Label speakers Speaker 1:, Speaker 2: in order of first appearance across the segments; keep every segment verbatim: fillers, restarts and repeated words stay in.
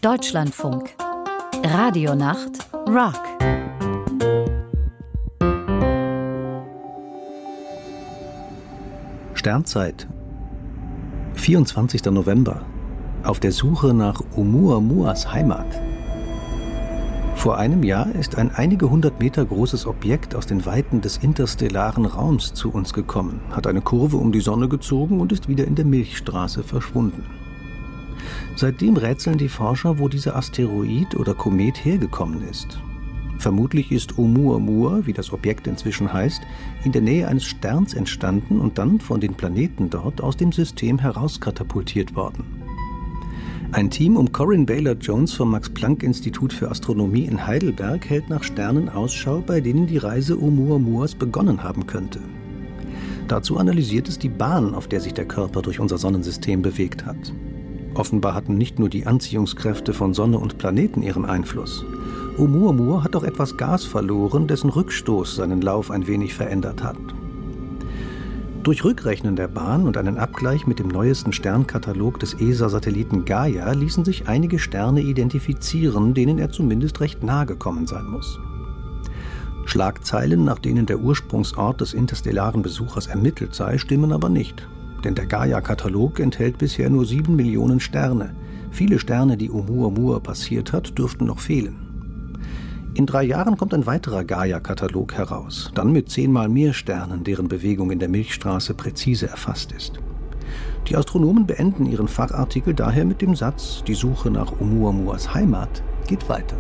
Speaker 1: Deutschlandfunk. Radionacht Rock.
Speaker 2: Sternzeit. vierundzwanzigster November. Auf der Suche nach Oumuamuas Heimat. Vor einem Jahr ist ein einige hundert Meter großes Objekt aus den Weiten des interstellaren Raums zu uns gekommen, hat eine Kurve um die Sonne gezogen und ist wieder in der Milchstraße verschwunden. Seitdem rätseln die Forscher, wo dieser Asteroid oder Komet hergekommen ist. Vermutlich ist Oumuamua, wie das Objekt inzwischen heißt, in der Nähe eines Sterns entstanden und dann von den Planeten dort aus dem System herauskatapultiert worden. Ein Team um Corinne Baylor-Jones vom Max-Planck-Institut für Astronomie in Heidelberg hält nach Sternen Ausschau, bei denen die Reise Oumuamuas begonnen haben könnte. Dazu analysiert es die Bahn, auf der sich der Körper durch unser Sonnensystem bewegt hat. Offenbar hatten nicht nur die Anziehungskräfte von Sonne und Planeten ihren Einfluss. Oumuamua hat auch etwas Gas verloren, dessen Rückstoß seinen Lauf ein wenig verändert hat. Durch Rückrechnen der Bahn und einen Abgleich mit dem neuesten Sternkatalog des E S A-Satelliten Gaia ließen sich einige Sterne identifizieren, denen er zumindest recht nahe gekommen sein muss. Schlagzeilen, nach denen der Ursprungsort des interstellaren Besuchers ermittelt sei, stimmen aber nicht. Denn der Gaia-Katalog enthält bisher nur sieben Millionen Sterne. Viele Sterne, die Oumuamua passiert hat, dürften noch fehlen. In drei Jahren kommt ein weiterer Gaia-Katalog heraus, dann mit zehnmal mehr Sternen, deren Bewegung in der Milchstraße präzise erfasst ist. Die Astronomen beenden ihren Fachartikel daher mit dem Satz: Die Suche nach Oumuamuas Heimat geht weiter.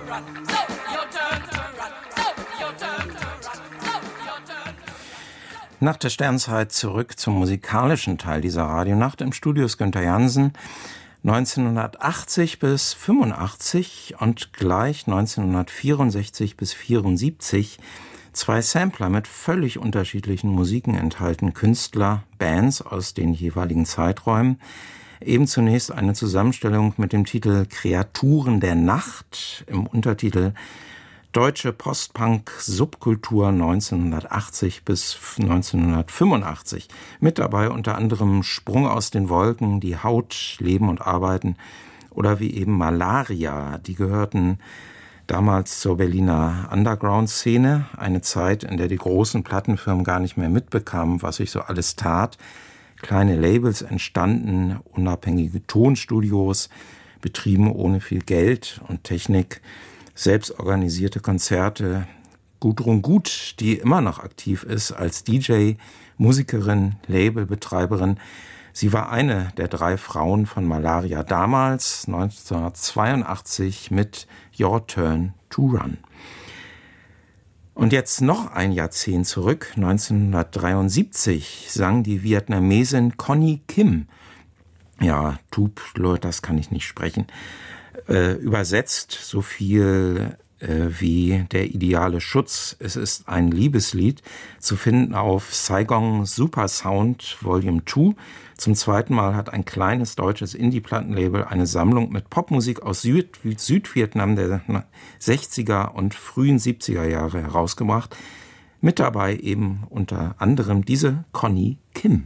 Speaker 3: Nach der Sternzeit zurück zum musikalischen Teil dieser Radionacht. Im Studio ist Günther Jansen. neunzehnhundertachtzig bis fünfundachtzig und gleich neunzehnhundertvierundsechzig bis vierundsiebzig zwei Sampler mit völlig unterschiedlichen Musiken enthalten. Künstler, Bands aus den jeweiligen Zeiträumen. Eben zunächst eine Zusammenstellung mit dem Titel Kreaturen der Nacht, im Untertitel Deutsche Postpunk-Subkultur neunzehnhundertachtzig bis neunzehnhundertfünfundachtzig. Mit dabei unter anderem Sprung aus den Wolken, Die Haut, Leben und Arbeiten oder wie eben Malaria. Die gehörten damals zur Berliner Underground-Szene, eine Zeit, in der die großen Plattenfirmen gar nicht mehr mitbekamen, was sich so alles tat. Kleine Labels entstanden, unabhängige Tonstudios, betrieben ohne viel Geld und Technik, selbstorganisierte Konzerte. Gudrun Gut, die immer noch aktiv ist als D J, Musikerin, Labelbetreiberin. Sie war eine der drei Frauen von Malaria damals, neunzehnhundertzweiundachtzig, mit Your Turn to Run. Und jetzt noch ein Jahrzehnt zurück, neunzehnhundertdreiundsiebzig, sang die Vietnamesin Connie Kim. Ja, Tup, das kann ich nicht sprechen. Äh, übersetzt so viel äh, wie der ideale Schutz. Es ist ein Liebeslied, zu finden auf Saigon Super Sound Volume zwei. Zum zweiten Mal hat ein kleines deutsches Indie-Plattenlabel eine Sammlung mit Popmusik aus Süd- Südvietnam der sechziger und frühen siebziger Jahre herausgebracht. Mit dabei eben unter anderem diese Connie Kim.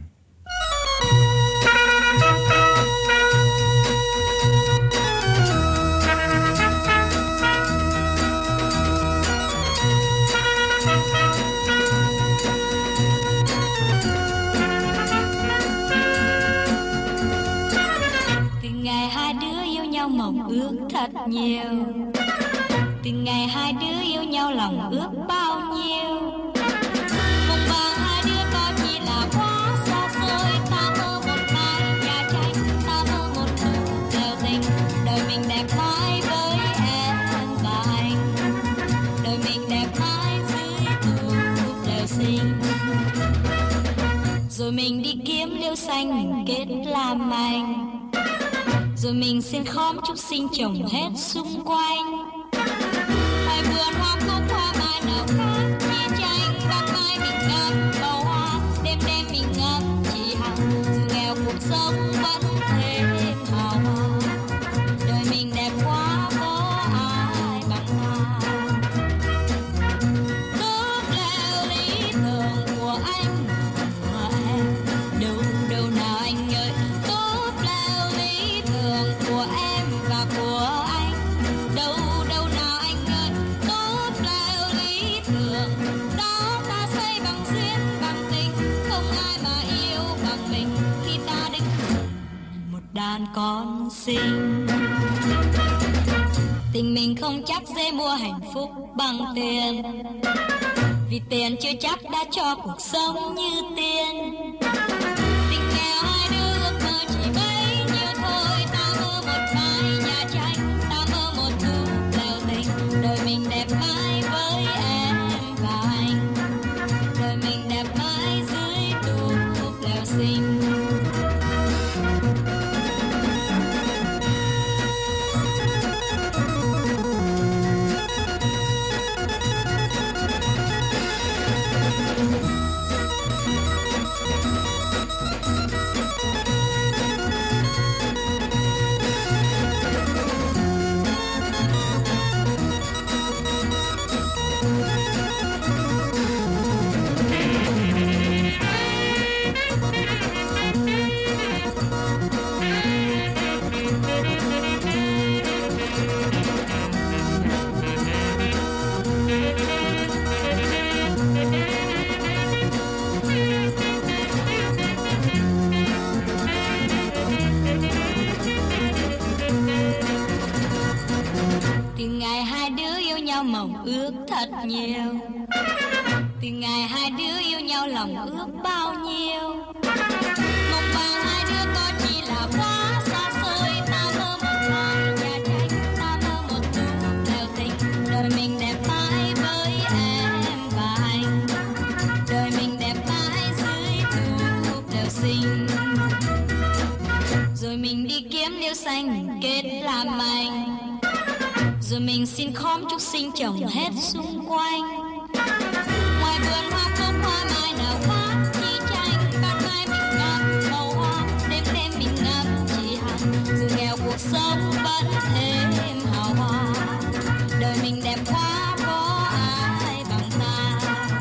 Speaker 4: Mộng ước thật nhiều. Từ ngày hai đứa yêu nhau lòng ước bao nhiêu. Mộng vàng hai đứa có chỉ là quá xa xôi. Ta mơ một mái nhà tranh, ta mơ một nụ lều tình. Đời mình đẹp mãi với em và anh. Đời mình đẹp mãi dưới tủ lều xinh. Rồi mình đi kiếm liễu xanh, mình kết làm anh. Rồi mình xin khóm chúc sinh trồng hết xung quanh. Hai vườn hoa cúc hoa mai nào khác chia tranh. Ban mai mình ngắm bầu hoa, đêm đêm mình ngắm chị Hằng. Dù nghèo cuộc sống vẫn thêm hào hoa. Đời mình đẹp quá có ai bằng hoa. Tốt leo lý tưởng của anh và em. Đâu đâu nào anh ơi. Tốt leo lý tưởng của em và của anh. Đâu đâu nào anh ơi. Tốt leo lý tưởng. Đó ta xây bằng duyên bằng tình. Không ai mà yêu bằng mình. Khi ta định một đàn con xinh. Tình mình không chắc dễ mua hạnh phúc bằng tiền. Vì tiền chưa chắc đã cho cuộc sống như tiên. Tình nghèo hai đứa ước mơ chỉ bấy nhiêu thôi. Ta mơ một mái nhà tranh, ta mơ một nụ lều tình. Đời mình đẹp mãi với em và anh. Đời mình đẹp mãi dưới tủ lều xinh. Từ ngày hai đứa yêu nhau mộng ước thật nhiều. Từ ngày hai đứa yêu nhau lòng ước bao nhiêu. Mộng vàng hai đứa có chỉ là quá xa xôi. Ta mơ một mái nhà tranh, ta mơ một nụ lều tình. Rồi mình xin khóm chúc sinh trồng hết xung quanh. Ngoài vườn hoa không hoa mai nào khác chi tranh. Ban mai mình ngắm màu hoa, đêm đêm mình ngắm chỉ hằng. Dù nghèo cuộc sống vẫn êm hào hoa. Đời mình đẹp quá có ai bằng ta.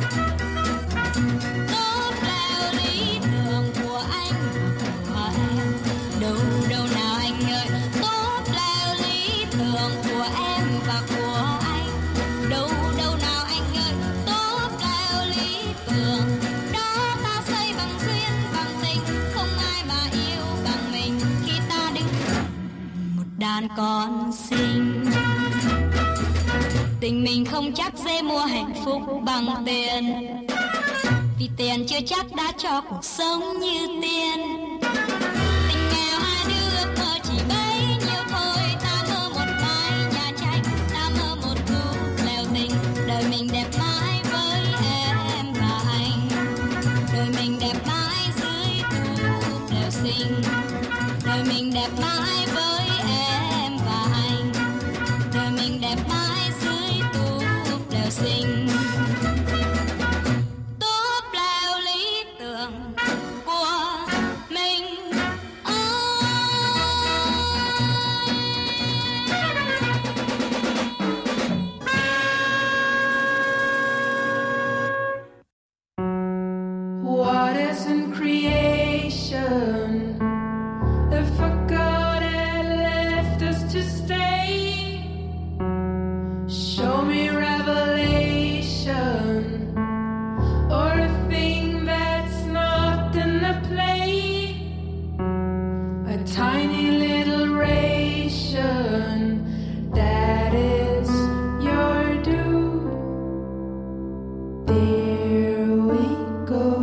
Speaker 4: Tốt leo lý tưởng của anh và em. Đâu đâu nào anh ơi. Tốt leo lý tưởng của em và của anh. Đâu đâu nào anh ơi. Tốt leo lý tưởng. Đó ta xây bằng duyên bằng tình. Không ai mà yêu bằng mình. Khi ta đứng một đàn con xinh. Tình mình không chắc dễ mua hạnh phúc bằng tiền. Vì tiền chưa chắc đã cho cuộc sống như tiền. Tình nghèo hai đứa ước mơ chỉ bấy nhiêu thôi. Ta mơ một mái nhà tranh, ta mơ một khu lều tình. Đời mình đẹp mãi với em và anh. Đời mình đẹp mãi dưới khu lều xinh. Đời mình đẹp mãi với em và anh. Đời mình đẹp mãi dưới khu lều xinh. Tốt leo lý tưởng của mình.
Speaker 5: What is in creation? If a God had left us to stay, show me revelation, or a thing that's not in the play, a tiny little ration that is your due. There we go.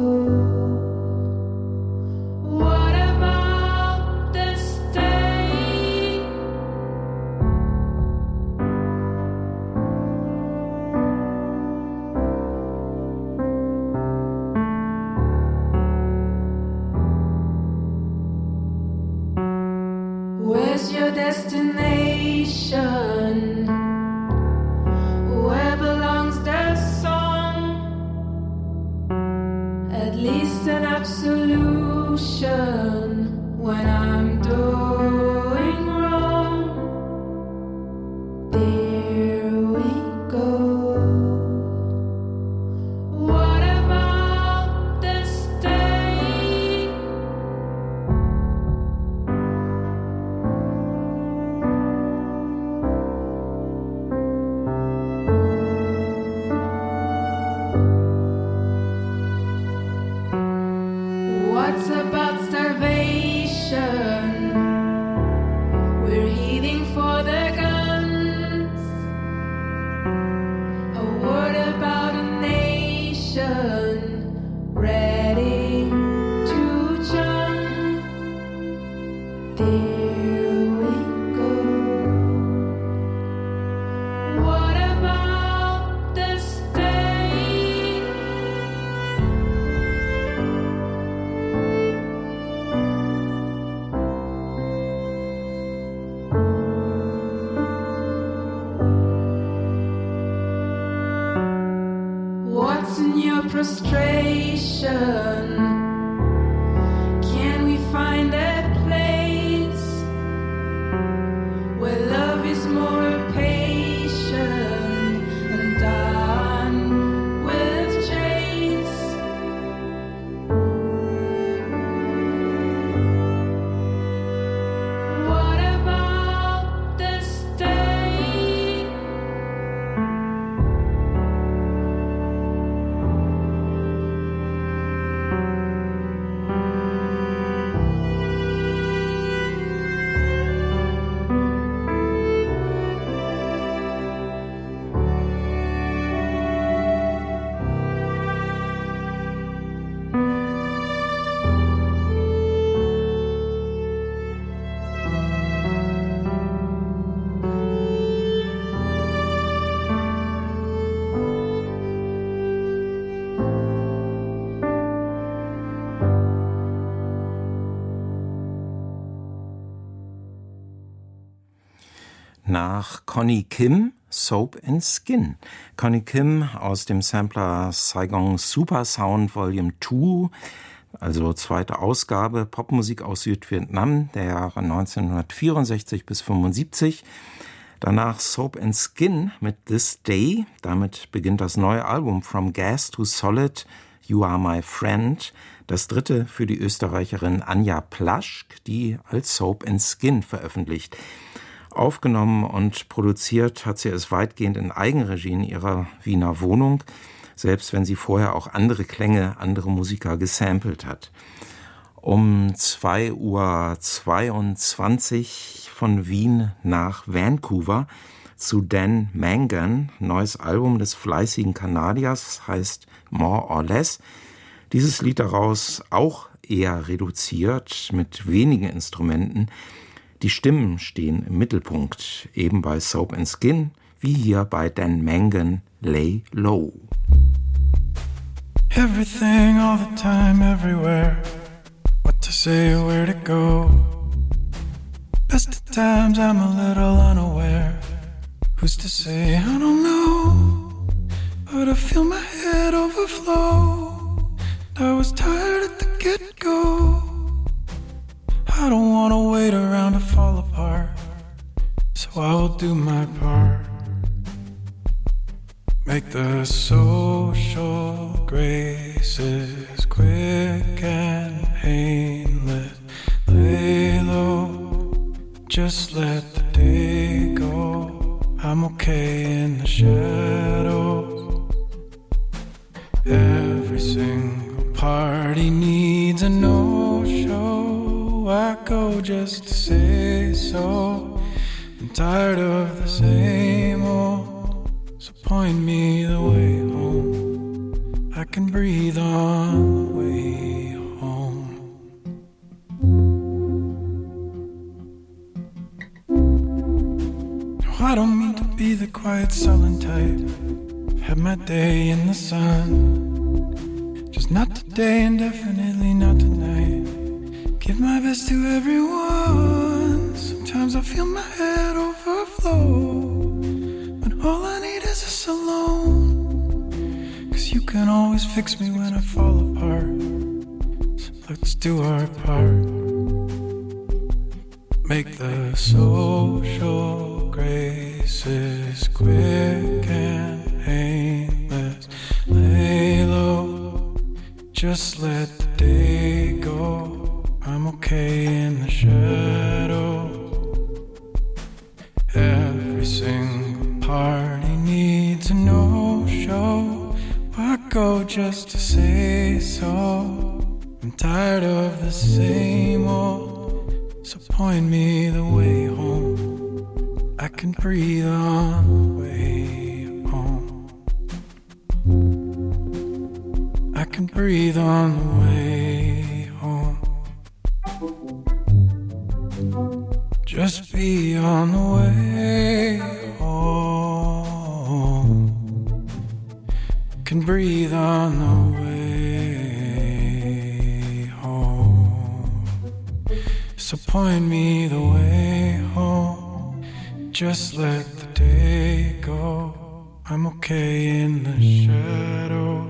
Speaker 5: What about this day? Where's your destination? Where belongs the song? At least an absolution when I'm doing wrong. There we go. What about this day? What's about starvation? We're heading for the guns. A word about a nation ready to jump. There we go. What about this day? What's in your frustration? Can we find a place where love is more patient and done with chase? What about this day?
Speaker 3: nach Connie Kim, Soap and Skin. Connie Kim aus dem Sampler Saigon Super Sound Volume zwei, also zweite Ausgabe, Popmusik aus Südvietnam der Jahre neunzehnhundertvierundsechzig bis fünfundsiebzig. Danach Soap and Skin mit This Day. Damit beginnt das neue Album From Gas to Solid, You Are My Friend. Das dritte für die Österreicherin Anja Plaschk, die als Soap and Skin veröffentlicht. Aufgenommen und produziert hat sie es weitgehend in Eigenregie in ihrer Wiener Wohnung, selbst wenn sie vorher auch andere Klänge, andere Musiker gesampelt hat. Um zwei Uhr zweiundzwanzig von Wien nach Vancouver zu Dan Mangan, neues Album des fleißigen Kanadiers, heißt More or Less. Dieses Lied daraus auch eher reduziert, mit wenigen Instrumenten. Die Stimmen stehen im Mittelpunkt, eben bei Soap and Skin, wie hier bei Dan Mangan, Lay Low.
Speaker 6: Everything all the time, everywhere. What to say, where to go. Best of times I'm a little unaware. Who's to say, I don't know. But I feel my head overflow. I was tired at the get-go. I don't wanna wait around to fall apart, so I will do my part. Make the social graces quick and painless. Lay low, just let the day go. I'm okay in the shadows. Every single party needs a no-show. I go just to say so. I'm tired of the same old, so point me the way home. I can breathe on the way home. No, I don't mean to be the quiet, sullen type. I've had my day in the sun, just not today and definitely not tonight. Give my best to everyone. Sometimes I feel my head overflow, but all I need is us alone. Cause you can always fix me when I fall apart. So let's do our part. Make the social graces quick and painless. Lay low, just let the day go. I'm okay in the shadow. Every single party needs a no-show. I go just to say so. I'm tired of the same old, so point me the way home. I can breathe on the way home. I can breathe on the way home. Just be on the way home. Can breathe on the way home. So point me the way home. Just let the day go. I'm okay in the shadow.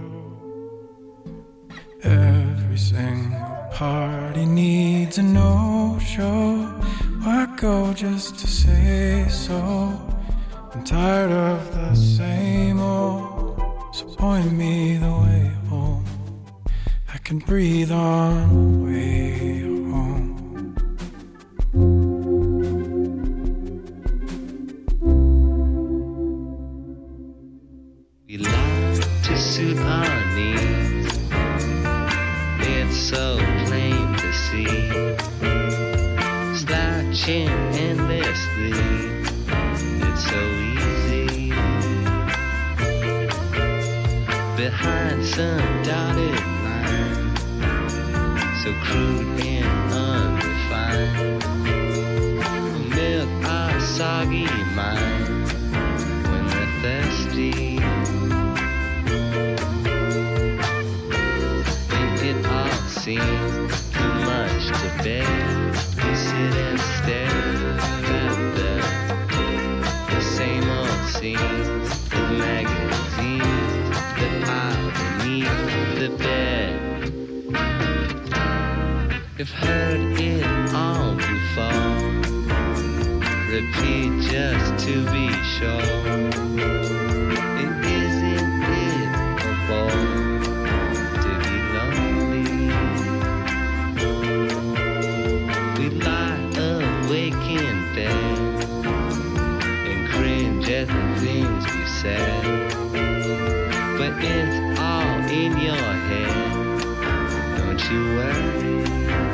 Speaker 6: Every single party needs a no-show. I go just to say so. I'm tired of the same old, so point me the way home. I can breathe on the way home.
Speaker 7: We like to suit our needs. It's so plain to see. Slouching endlessly, it's so easy. Behind some dotted line, so crude and unrefined. Milk our soggy mind when we're thirsty. When it all seems too much to bear, we sit and stare at the You've heard it all before. Repeat just to be sure. And isn't it a bore to be lonely? We lie awake in bed and cringe at the things we said. But it's all in your head, don't you worry.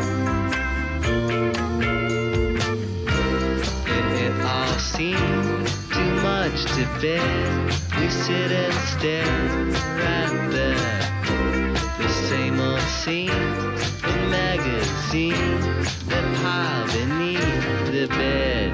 Speaker 7: And it all seems too much to bear. We sit and stare at the, the same old scenes in magazines that pile beneath the bed.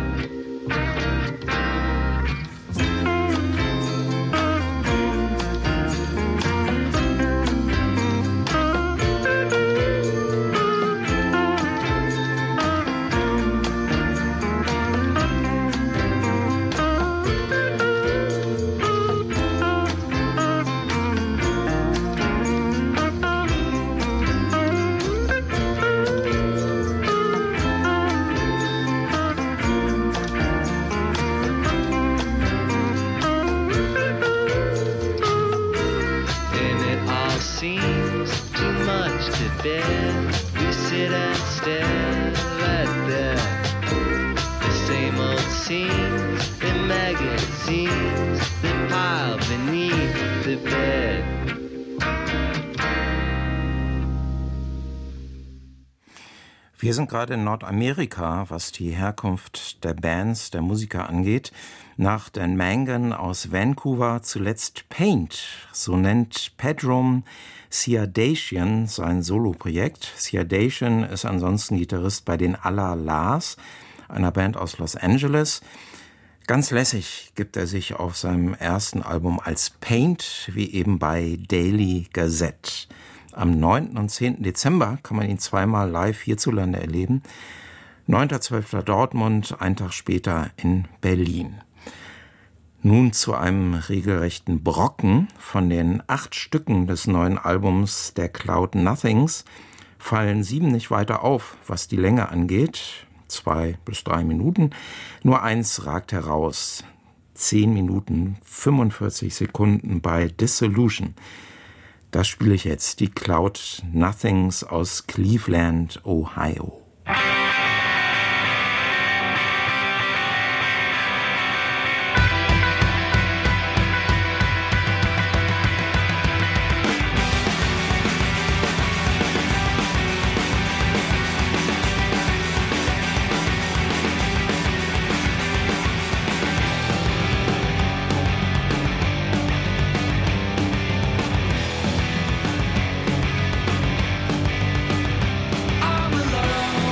Speaker 3: Wir sind gerade in Nordamerika, was die Herkunft der Bands, der Musiker angeht. Nach Dan Mangan aus Vancouver zuletzt Paint. So nennt Pedram Siadatian sein Soloprojekt. Siadatian ist ansonsten Gitarrist bei den Alla Las, einer Band aus Los Angeles. Ganz lässig gibt er sich auf seinem ersten Album als Paint, wie eben bei Daily Gazette. Am neunten und zehnten Dezember kann man ihn zweimal live hierzulande erleben. neunter zwölfter Dortmund, einen Tag später in Berlin. Nun zu einem regelrechten Brocken. Von den acht Stücken des neuen Albums der Cloud Nothings fallen sieben nicht weiter auf, was die Länge angeht. Zwei bis drei Minuten. Nur eins ragt heraus. Zehn Minuten, fünfundvierzig Sekunden bei Dissolution. Das spiele ich jetzt, die Cloud Nothings aus Cleveland, Ohio.
Speaker 6: I'm alone.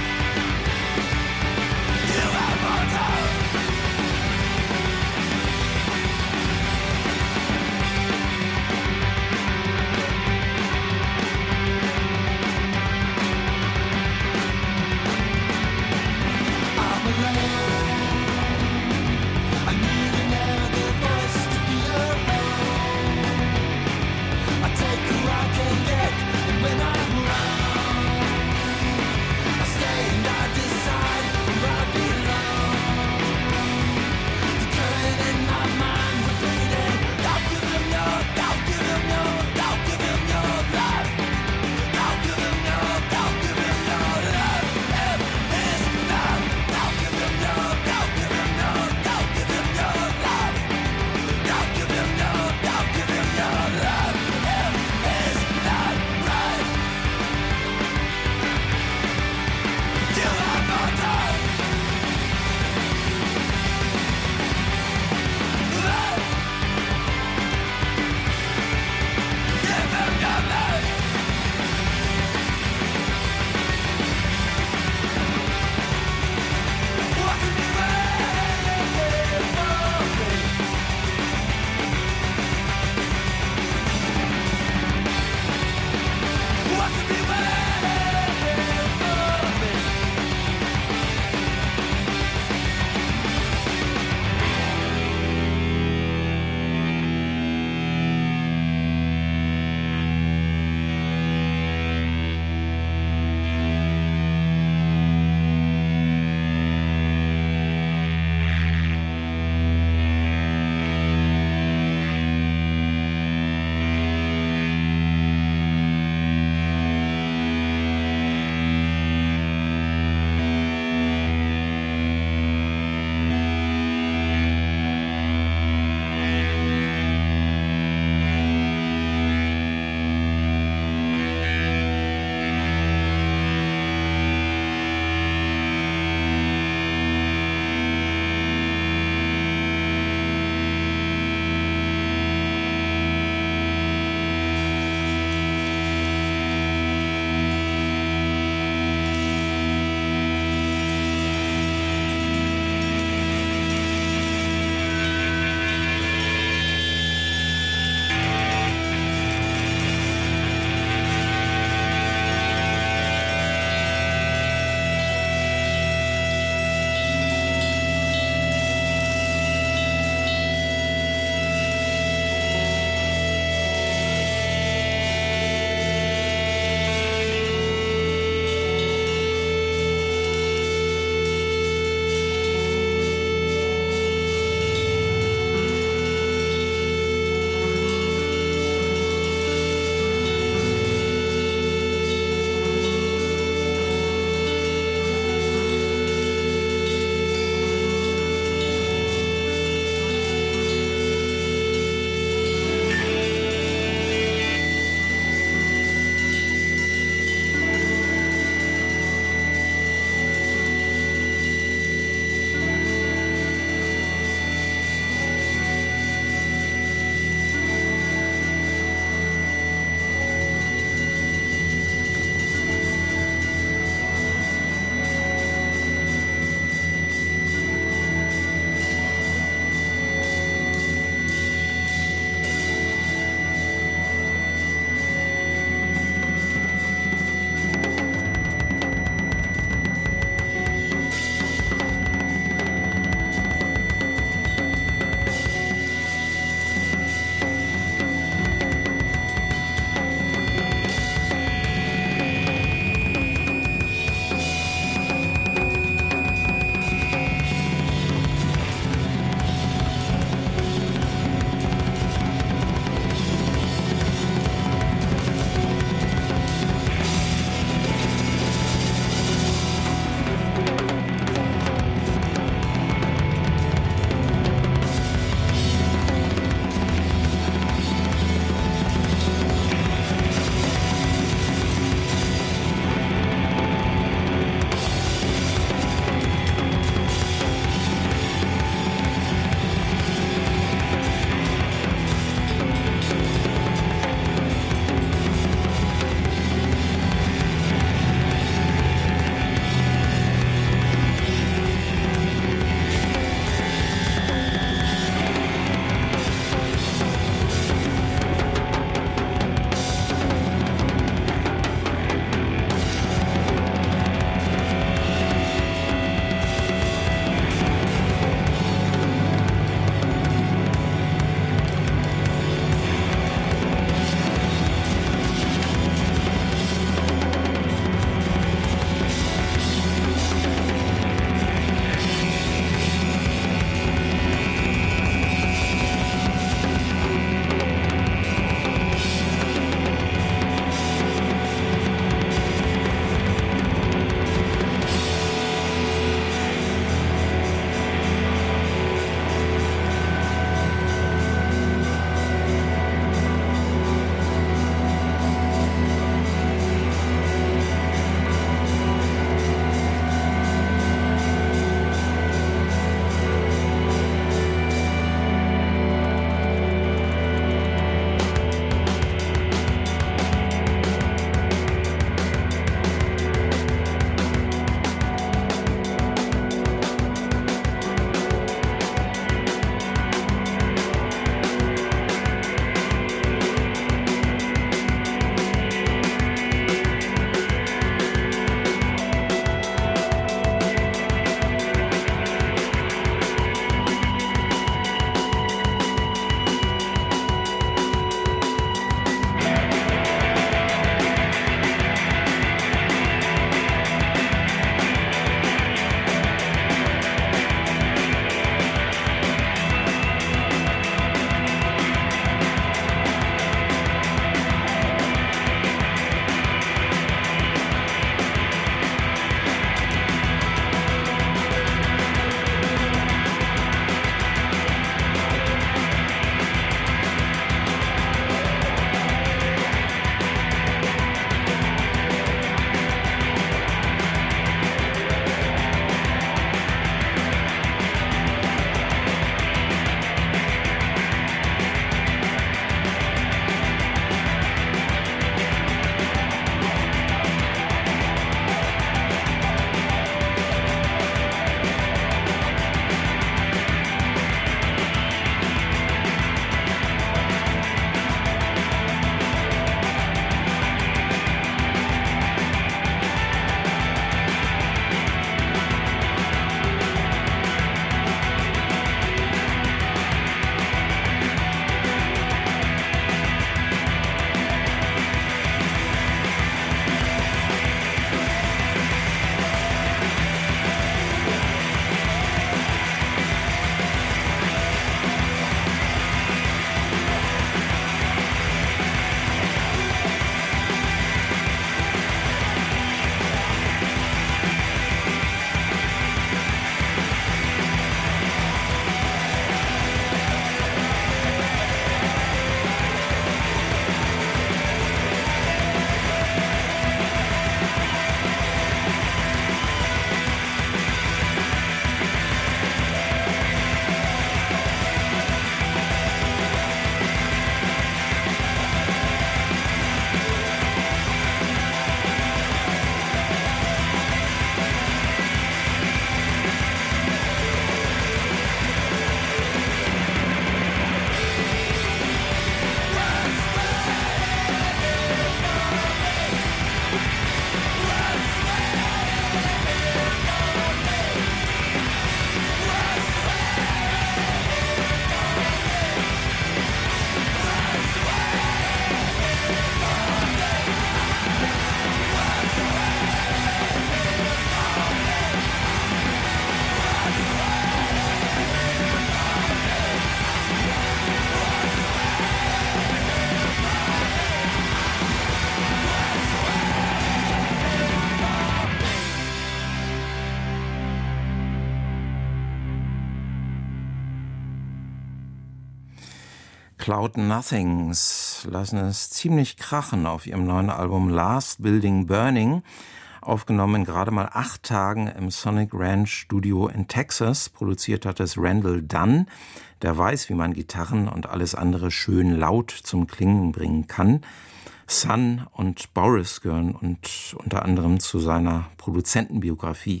Speaker 3: Cloud Nothings lassen es ziemlich krachen auf ihrem neuen Album Last Building Burning, aufgenommen in gerade mal acht Tagen im Sonic Ranch Studio in Texas. Produziert hat es Randall Dunn, der weiß, wie man Gitarren und alles andere schön laut zum Klingen bringen kann. Sun und Boris gehören und unter anderem zu seiner Produzentenbiografie.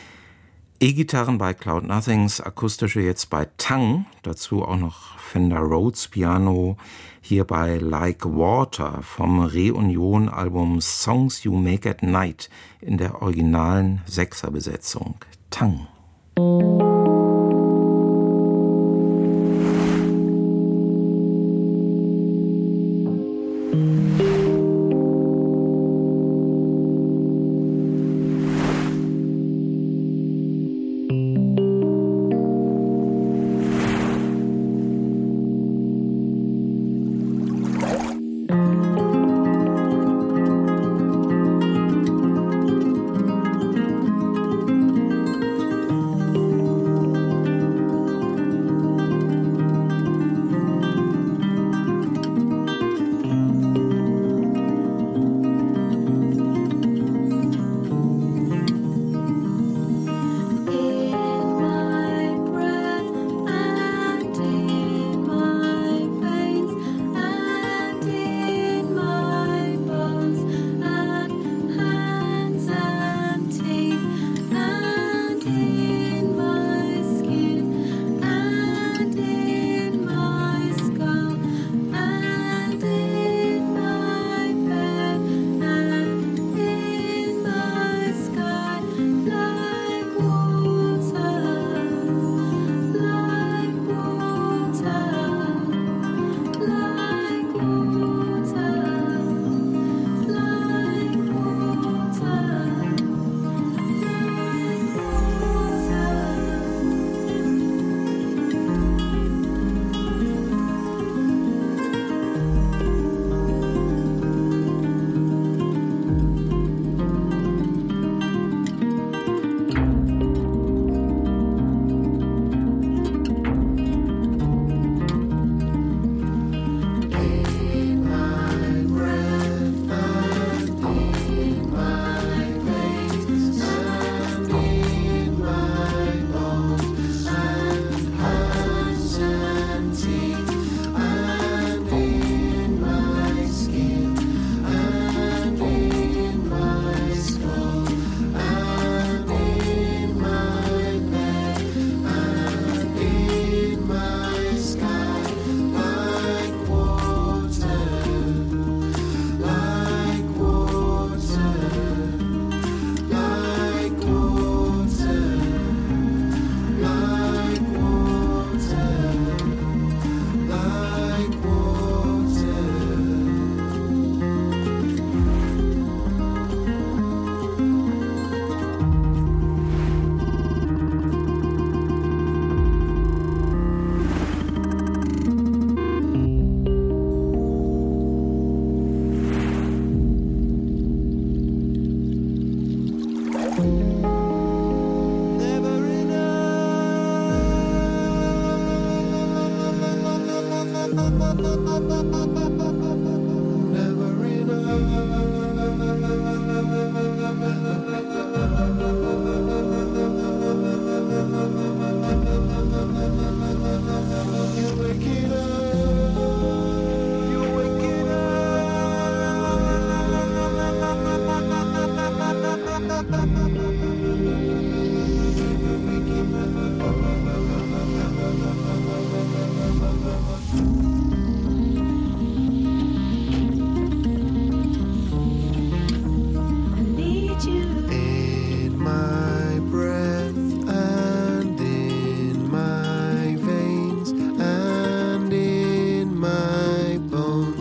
Speaker 3: E-Gitarren bei Cloud Nothings, akustische jetzt bei Tang, dazu auch noch Fender Rhodes Piano, hier bei Like Water vom Reunion-Album Songs You Make at Night in der originalen Sechserbesetzung. Tang.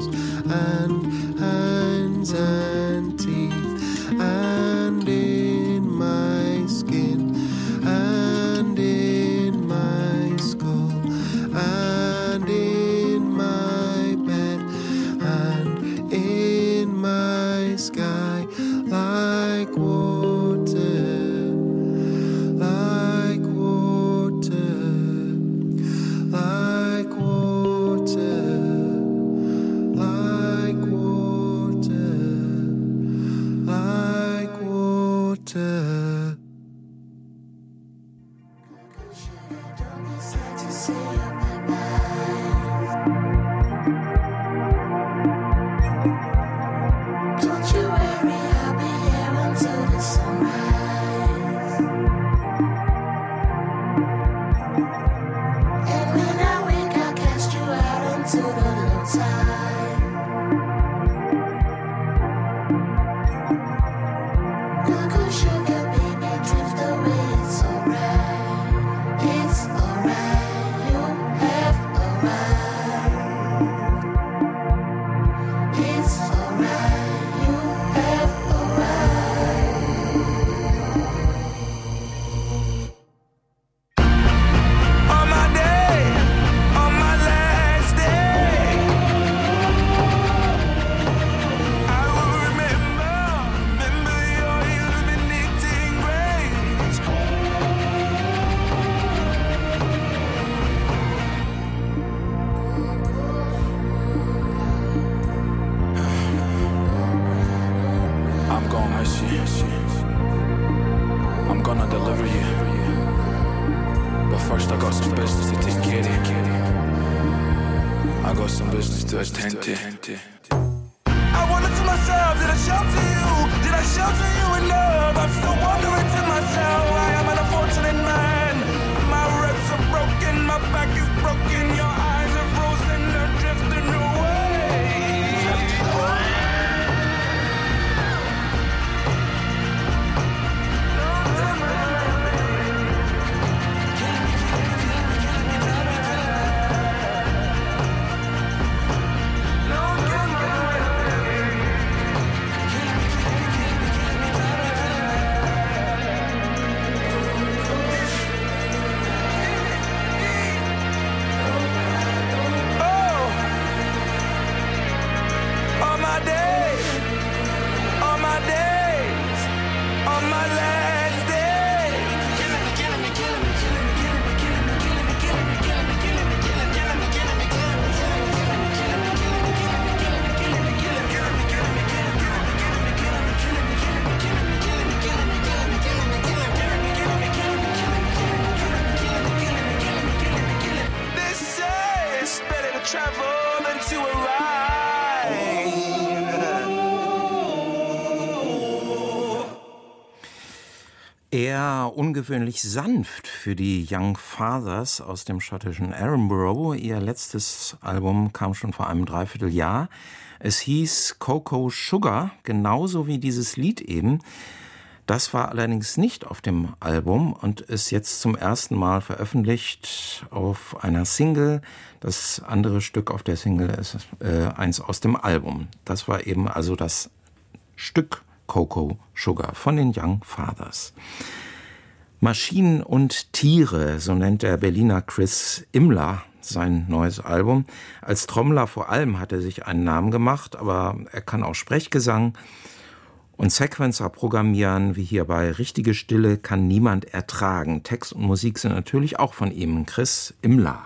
Speaker 8: And hands and teeth, and in
Speaker 6: don't miss you. I'm gonna deliver you. But first I got some business to take care of. I got some business to attend to. I wonder to myself, did I shelter you? Did I shelter you in love? I'm still wondering to myself, I am an unfortunate man. My ribs are broken, my back is broken, your eyes are frozen, they're drifting away.
Speaker 3: Eher ungewöhnlich sanft für die Young Fathers aus dem schottischen Edinburgh. Ihr letztes Album kam schon vor einem Dreivierteljahr. Es hieß Cocoa Sugar, genauso wie dieses Lied eben. Das war allerdings nicht auf dem Album und ist jetzt zum ersten Mal veröffentlicht auf einer Single. Das andere Stück auf der Single ist äh, eins aus dem Album. Das war eben also das Stück Cocoa Sugar von den Young Fathers. Maschinen und Tiere, so nennt der Berliner Chris Imler sein neues Album. Als Trommler vor allem hat er sich einen Namen gemacht, aber er kann auch Sprechgesang und Sequencer programmieren, wie hier bei Richtige Stille kann niemand ertragen. Text und Musik sind natürlich auch von ihm, Chris Imler.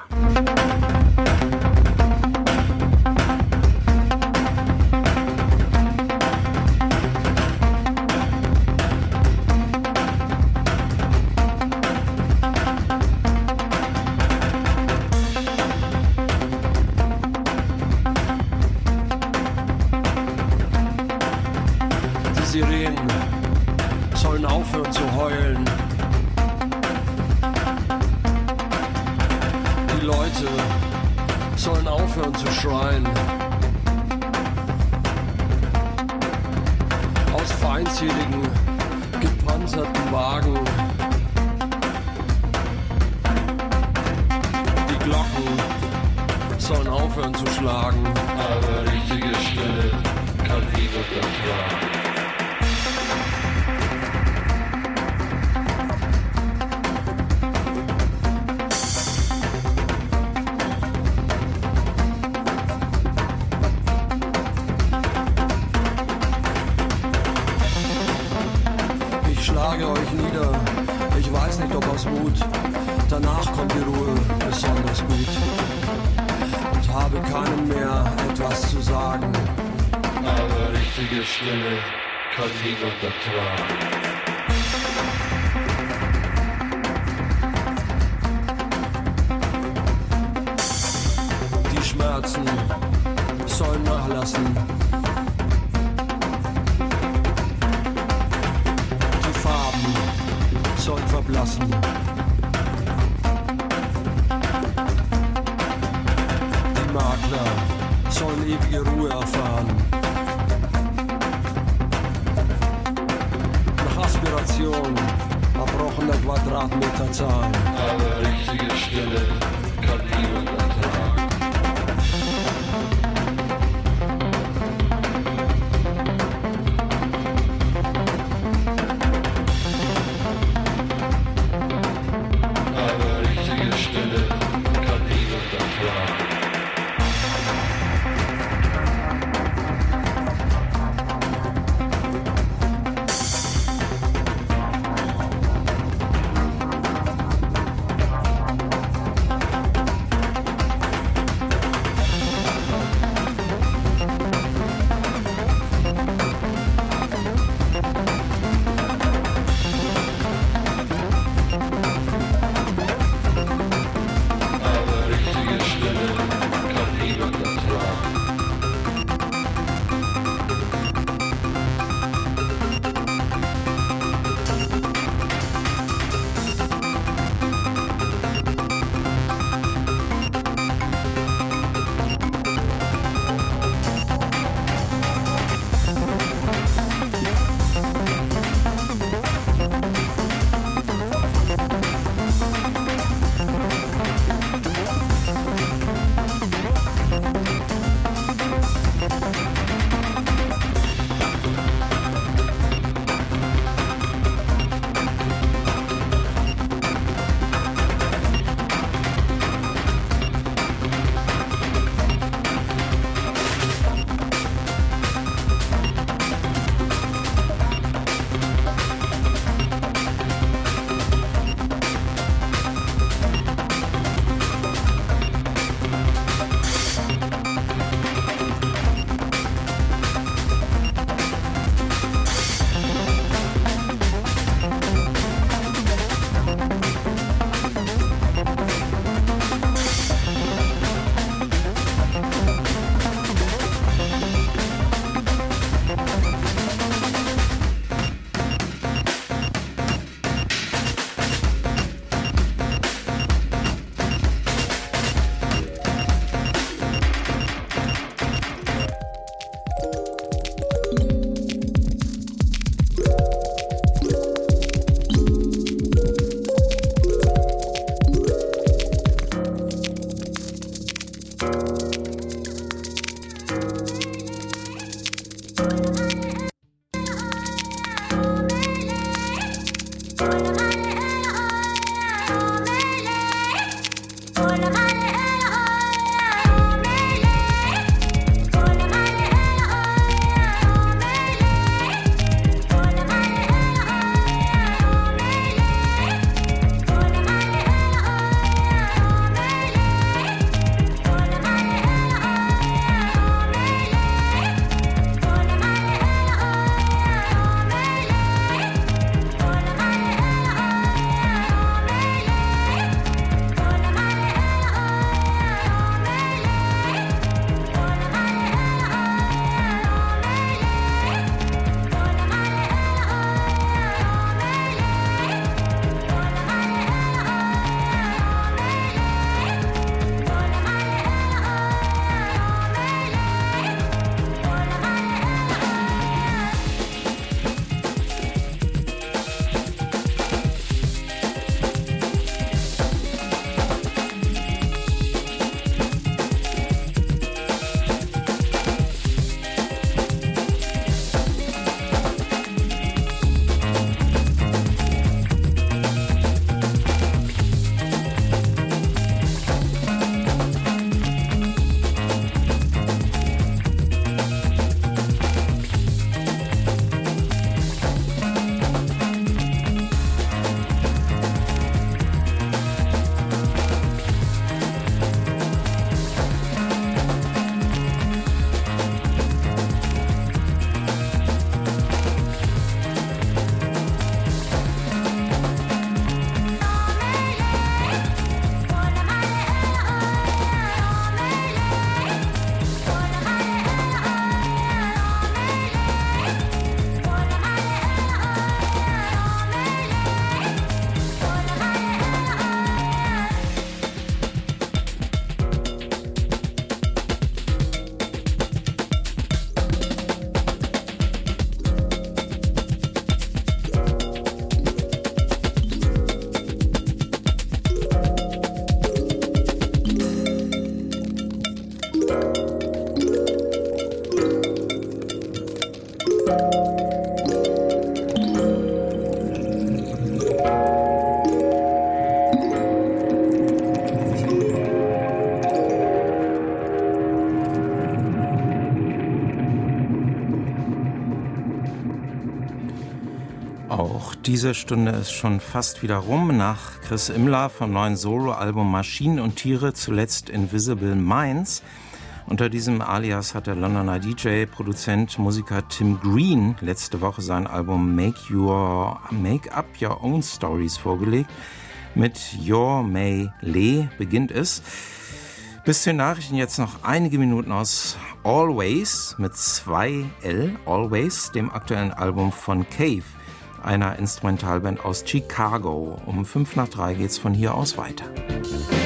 Speaker 3: Auch diese Stunde ist schon fast wieder rum. Nach Chris Imler vom neuen Soloalbum Maschinen und Tiere, zuletzt Invisible Minds. Unter diesem Alias hat der Londoner D J, Produzent, Musiker Tim Green letzte Woche sein Album Make Your Make Up Your Own Stories vorgelegt. Mit Your May Le beginnt es. Bis zu den Nachrichten jetzt noch einige Minuten aus Always mit zwei L, Always, dem aktuellen Album von Cave, einer Instrumentalband aus Chicago. Um fünf nach drei geht's von hier aus weiter.